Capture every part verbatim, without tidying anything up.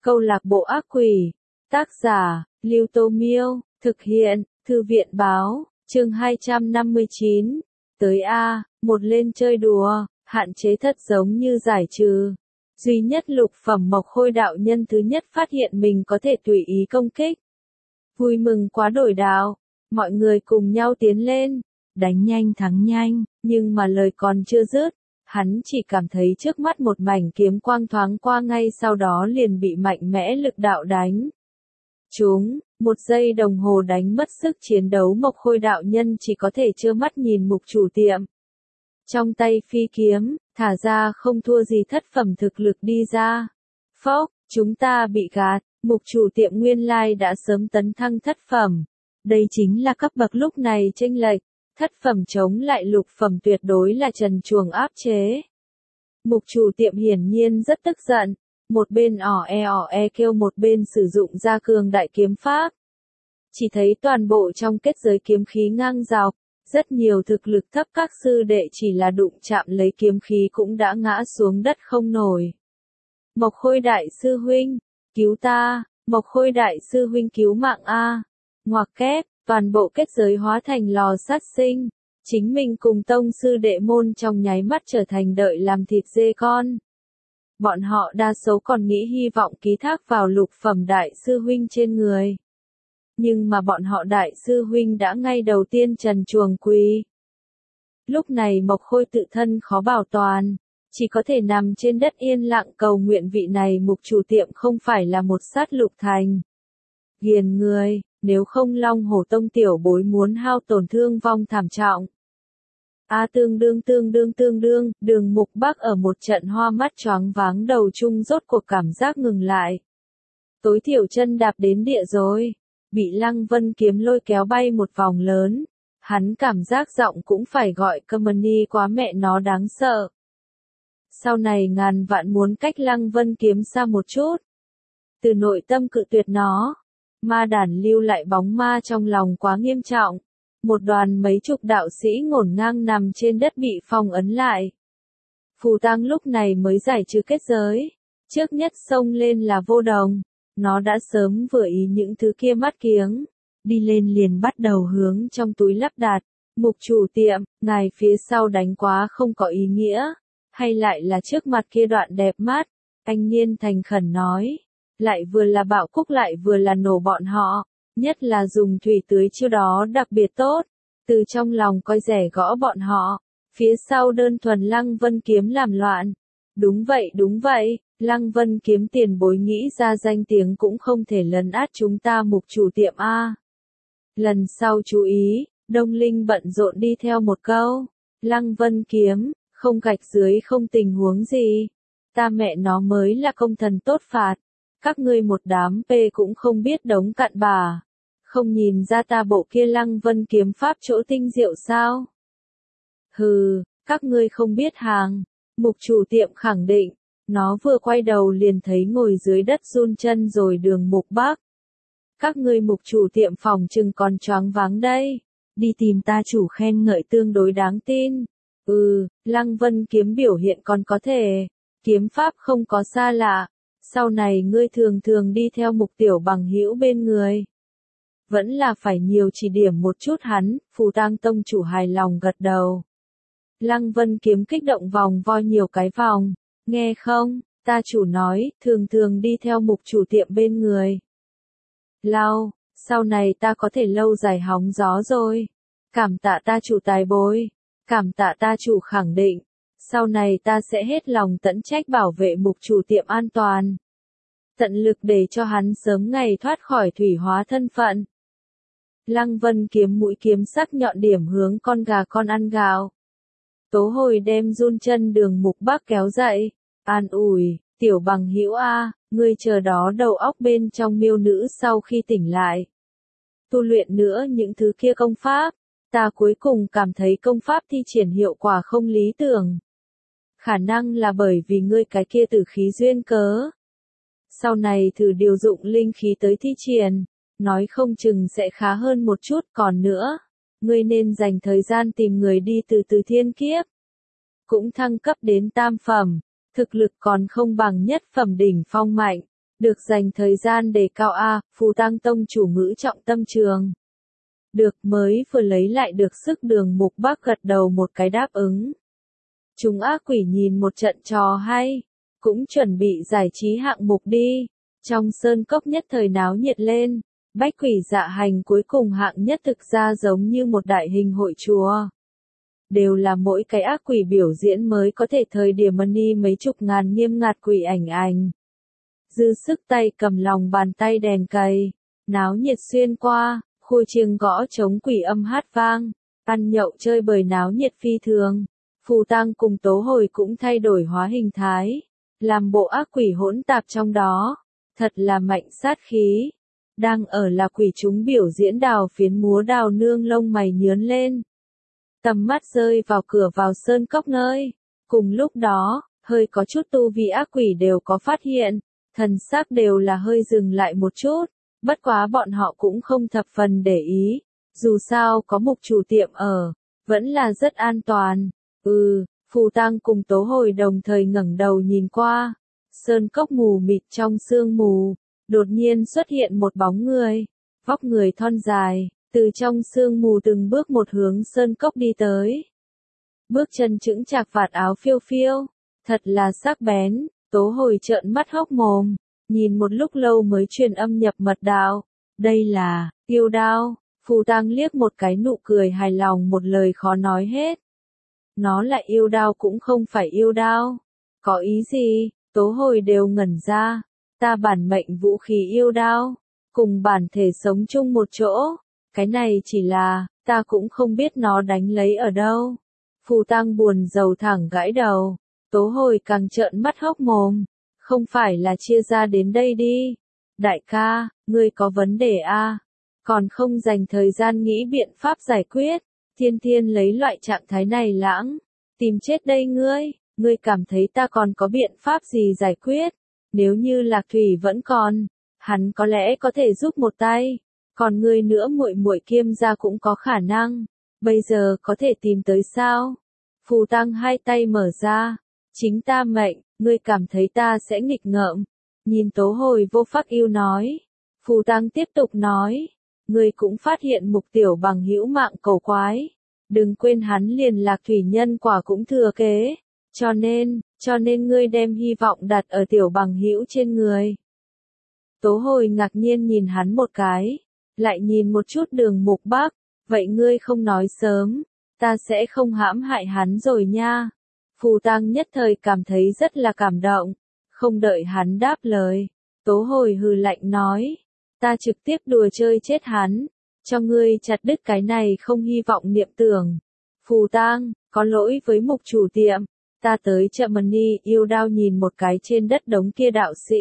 Câu lạc bộ ác quỷ. Tác giả, Lưu Tô Miêu. Thực hiện, Thư viện báo. Chương hai trăm năm mươi chín. Tới A, một lên chơi đùa, hạn chế thất giống như giải trừ. Duy nhất lục phẩm Mộc Khôi đạo nhân thứ nhất phát hiện mình có thể tùy ý công kích. Vui mừng quá đổi đạo, mọi người cùng nhau tiến lên, đánh nhanh thắng nhanh, nhưng mà lời còn chưa dứt, hắn chỉ cảm thấy trước mắt một mảnh kiếm quang thoáng qua, ngay sau đó liền bị mạnh mẽ lực đạo đánh. Chúng, một giây đồng hồ đánh mất sức chiến đấu, Mộc Khôi đạo nhân chỉ có thể trơ mắt nhìn mục chủ tiệm. Trong tay phi kiếm, thả ra không thua gì thất phẩm thực lực đi ra. Phốc, chúng ta bị gạt, mục chủ tiệm nguyên lai đã sớm tấn thăng thất phẩm. Đây chính là cấp bậc lúc này chênh lệch, thất phẩm chống lại lục phẩm tuyệt đối là trần truồng áp chế. Mục chủ tiệm hiển nhiên rất tức giận, một bên ỏ e ỏ e kêu, một bên sử dụng ra cường đại kiếm pháp. Chỉ thấy toàn bộ trong kết giới kiếm khí ngang dọc, rất nhiều thực lực thấp các sư đệ chỉ là đụng chạm lấy kiếm khí cũng đã ngã xuống đất không nổi. Mộc Khôi đại sư huynh, cứu ta, Mộc Khôi đại sư huynh cứu mạng a. Ngoặc kép, toàn bộ kết giới hóa thành lò sát sinh, chính mình cùng tông sư đệ môn trong nháy mắt trở thành đợi làm thịt dê con. Bọn họ đa số còn nghĩ hy vọng ký thác vào lục phẩm đại sư huynh trên người. Nhưng mà bọn họ đại sư huynh đã ngay đầu tiên trần truồng quỳ. Lúc này Mộc Khôi tự thân khó bảo toàn, chỉ có thể nằm trên đất yên lặng cầu nguyện vị này mục chủ tiệm không phải là một sát lục thành. Ghiền người, nếu không Long Hổ Tông tiểu bối muốn hao tổn thương vong thảm trọng. A tương đương tương đương tương đương, Đường Mục Bắc ở một trận hoa mắt choáng váng đầu chung rốt cuộc cảm giác ngừng lại. Tối thiểu chân đạp đến địa rồi, bị Lăng Vân kiếm lôi kéo bay một vòng lớn, hắn cảm giác giọng cũng phải gọi Company quá mẹ nó đáng sợ. Sau này ngàn vạn muốn cách Lăng Vân kiếm xa một chút. Từ nội tâm cự tuyệt nó, ma đản lưu lại bóng ma trong lòng quá nghiêm trọng. Một đoàn mấy chục đạo sĩ ngổn ngang nằm trên đất bị phong ấn lại. Phù Tăng lúc này mới giải trừ kết giới. Trước nhất xông lên là Vô Đồng. Nó đã sớm vừa ý những thứ kia mắt kiếng. Đi lên liền bắt đầu hướng trong túi lắp đặt. Mục chủ tiệm, ngài phía sau đánh quá không có ý nghĩa. Hay lại là trước mặt kia đoạn đẹp mắt. Anh Niên thành khẩn nói. Lại vừa là bạo cúc lại vừa là nổ bọn họ. Nhất là dùng thủy tưới chiêu đó đặc biệt tốt, từ trong lòng coi rẻ gõ bọn họ, phía sau đơn thuần Lăng Vân kiếm làm loạn. Đúng vậy đúng vậy, Lăng Vân kiếm tiền bối nghĩ ra danh tiếng cũng không thể lấn át chúng ta mục chủ tiệm A. Lần sau chú ý, Đông Linh bận rộn đi theo một câu, Lăng Vân kiếm, không gạch dưới không tình huống gì, ta mẹ nó mới là công thần tốt phạt. Các ngươi một đám pê cũng không biết đống cặn bà. Không nhìn ra ta bộ kia Lăng Vân kiếm pháp chỗ tinh diệu sao? Hừ, các ngươi không biết hàng. Mục chủ tiệm khẳng định. Nó vừa quay đầu liền thấy ngồi dưới đất run chân rồi Đường Mục Bắc. Các ngươi mục chủ tiệm phòng chừng còn choáng váng đây. Đi tìm ta chủ khen ngợi tương đối đáng tin. Ừ, Lăng Vân kiếm biểu hiện còn có thể. Kiếm pháp không có xa lạ. Sau này ngươi thường thường đi theo mục tiểu bằng hữu bên người. Vẫn là phải nhiều chỉ điểm một chút hắn, Phù Tang tông chủ hài lòng gật đầu. Lăng Vân kiếm kích động vòng vo nhiều cái vòng. Nghe không, ta chủ nói, thường thường đi theo mục chủ tiệm bên người. Lau, sau này ta có thể lâu dài hóng gió rồi. Cảm tạ ta chủ tài bối. Cảm tạ ta chủ khẳng định. Sau này ta sẽ hết lòng tận trách bảo vệ mục chủ tiệm an toàn. Tận lực để cho hắn sớm ngày thoát khỏi thủy hóa thân phận. Lăng Vân kiếm mũi kiếm sắc nhọn điểm hướng con gà con ăn gạo. Tố Hồi đem run chân Đường Mục Bắc kéo dậy. An ủi, tiểu bằng hữu a, ngươi chờ đó đầu óc bên trong miêu nữ sau khi tỉnh lại. Tu luyện nữa những thứ kia công pháp. Ta cuối cùng cảm thấy công pháp thi triển hiệu quả không lý tưởng. Khả năng là bởi vì ngươi cái kia tử khí duyên cớ. Sau này thử điều dụng linh khí tới thi triển, nói không chừng sẽ khá hơn một chút. Còn nữa, ngươi nên dành thời gian tìm người đi từ từ thiên kiếp. Cũng thăng cấp đến tam phẩm, thực lực còn không bằng nhất phẩm đỉnh phong mạnh. Được dành thời gian đề cao a, Phù Tang tông chủ ngữ trọng tâm trường. Được, mới vừa lấy lại được sức Đường Mục Bắc gật đầu một cái đáp ứng. Chúng ác quỷ nhìn một trận trò hay, cũng chuẩn bị giải trí hạng mục đi. Trong sơn cốc nhất thời náo nhiệt lên, bách quỷ dạ hành cuối cùng hạng nhất thực ra giống như một đại hình hội chùa. Đều là mỗi cái ác quỷ biểu diễn mới có thể thời điểm money mấy chục ngàn nghiêm ngặt quỷ ảnh ảnh. Dư sức tay cầm lòng bàn tay đèn cầy, náo nhiệt xuyên qua, khui chiêng gõ trống quỷ âm hát vang, ăn nhậu chơi bời náo nhiệt phi thường. Phù Tang cùng Tố Hồi cũng thay đổi hóa hình thái, làm bộ ác quỷ hỗn tạp trong đó, thật là mạnh sát khí. Đang ở là quỷ chúng biểu diễn đào phiến múa đào nương lông mày nhướn lên. Tầm mắt rơi vào cửa vào sơn cốc nơi. Cùng lúc đó, hơi có chút tu vi ác quỷ đều có phát hiện, thần sắc đều là hơi dừng lại một chút, bất quá bọn họ cũng không thập phần để ý, dù sao có mục chủ tiệm ở, vẫn là rất an toàn. Ừ, Phù Tang cùng Tố Hồi đồng thời ngẩng đầu nhìn qua, sơn cốc mù mịt trong sương mù, đột nhiên xuất hiện một bóng người, vóc người thon dài, từ trong sương mù từng bước một hướng sơn cốc đi tới. Bước chân chững chạc vạt áo phiêu phiêu, thật là sắc bén. Tố Hồi trợn mắt hốc mồm, nhìn một lúc lâu mới truyền âm nhập mật đạo, đây là, yêu đao. Phù Tang liếc một cái nụ cười hài lòng một lời khó nói hết. Nó là yêu đao cũng không phải yêu đao. Có ý gì? Tố Hồi đều ngẩn ra. Ta bản mệnh vũ khí yêu đao, cùng bản thể sống chung một chỗ. Cái này chỉ là, ta cũng không biết nó đánh lấy ở đâu. Phù Tang buồn rầu thẳng gãi đầu. Tố Hồi càng trợn mắt hốc mồm. Không phải là chia ra đến đây đi. Đại ca, ngươi có vấn đề à? Còn không dành thời gian nghĩ biện pháp giải quyết. Thiên Thiên lấy loại trạng thái này lãng. Tìm chết đây ngươi. Ngươi cảm thấy ta còn có biện pháp gì giải quyết? Nếu như Lạc Thủy vẫn còn, hắn có lẽ có thể giúp một tay. Còn ngươi nữa muội muội Kiêm gia cũng có khả năng. Bây giờ có thể tìm tới sao? Phù Tang hai tay mở ra. Chính ta mệnh, ngươi cảm thấy ta sẽ nghịch ngợm. Nhìn Tố Hồi vô pháp yêu nói. Phù Tang tiếp tục nói. Ngươi cũng phát hiện mục tiểu bằng hữu mạng cầu quái. Đừng quên hắn liền Lạc Thủy nhân quả cũng thừa kế. Cho nên, cho nên ngươi đem hy vọng đặt ở tiểu bằng hữu trên người. Tố Hồi ngạc nhiên nhìn hắn một cái. Lại nhìn một chút Đường Mục Bắc. Vậy ngươi không nói sớm. Ta sẽ không hãm hại hắn rồi nha. Phù Tang nhất thời cảm thấy rất là cảm động, không đợi hắn đáp lời, Tố Hồi hừ lạnh nói, ta trực tiếp đùa chơi chết hắn, cho ngươi chặt đứt cái này không hy vọng niệm tưởng. Phù Tang, có lỗi với mục chủ tiệm, ta tới chợ money yêu đao nhìn một cái trên đất đống kia đạo sĩ.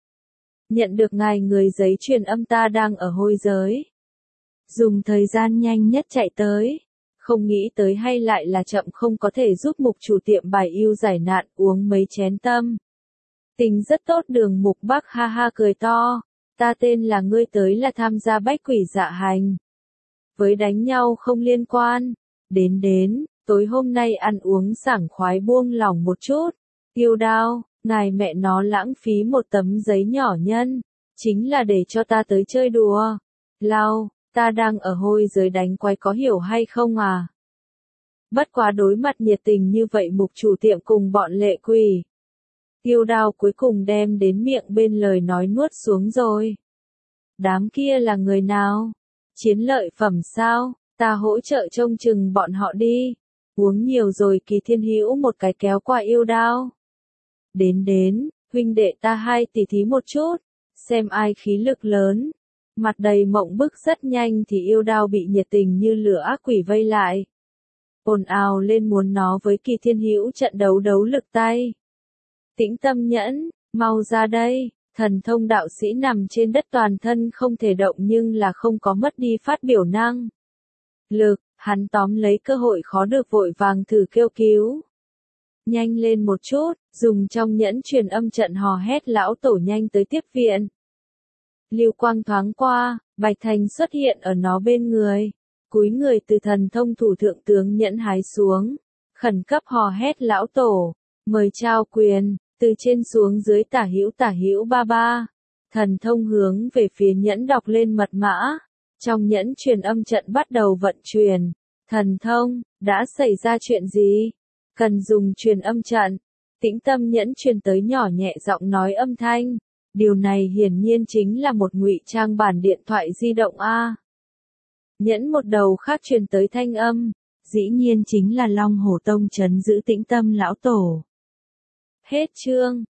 Nhận được ngài người giấy truyền âm ta đang ở hôi giới. Dùng thời gian nhanh nhất chạy tới. Không nghĩ tới hay lại là chậm không có thể giúp mục chủ tiệm bài yêu giải nạn uống mấy chén tâm. Tình rất tốt Đường Mục Bắc ha ha cười to. Ta tên là ngươi tới là tham gia bách quỷ dạ hành. Với đánh nhau không liên quan. Đến đến, tối hôm nay ăn uống sảng khoái buông lỏng một chút. Yêu đao, ngài mẹ nó lãng phí một tấm giấy nhỏ nhân. Chính là để cho ta tới chơi đùa. Lao. Ta đang ở hôi giới đánh quái có hiểu hay không à? Bất quá đối mặt nhiệt tình như vậy mục chủ tiệm cùng bọn lệ quỷ. Yêu đao cuối cùng đem đến miệng bên lời nói nuốt xuống rồi. Đám kia là người nào? Chiến lợi phẩm sao? Ta hỗ trợ trông chừng bọn họ đi. Uống nhiều rồi Kỳ Thiên Hữu một cái kéo qua yêu đao. Đến đến, huynh đệ ta hai tỉ thí một chút. Xem ai khí lực lớn. Mặt đầy mộng bức rất nhanh thì yêu đao bị nhiệt tình như lửa ác quỷ vây lại. Ồn ào lên muốn nó với Kỳ Thiên Hữu trận đấu đấu lực tay. Tĩnh Tâm Nhẫn, mau ra đây, thần thông đạo sĩ nằm trên đất toàn thân không thể động nhưng là không có mất đi phát biểu năng. Lực, hắn tóm lấy cơ hội khó được vội vàng thử kêu cứu. Nhanh lên một chút, dùng trong nhẫn truyền âm trận hò hét lão tổ nhanh tới tiếp viện. Lưu quang thoáng qua, Bạch Thành xuất hiện ở nó bên người. Cúi người từ thần thông thủ thượng tướng nhẫn hái xuống. Khẩn cấp hò hét lão tổ. Mời trao quyền, từ trên xuống dưới tả hữu tả hữu ba ba. Thần thông hướng về phía nhẫn đọc lên mật mã. Trong nhẫn truyền âm trận bắt đầu vận chuyển. Thần thông, đã xảy ra chuyện gì? Cần dùng truyền âm trận. Tĩnh tâm nhẫn truyền tới nhỏ nhẹ giọng nói âm thanh. Điều này hiển nhiên chính là một ngụy trang bản điện thoại di động a. Nhẫn một đầu khác truyền tới thanh âm. Dĩ nhiên chính là Long Hổ Tông trấn giữ Tĩnh tâm lão tổ. Hết chương.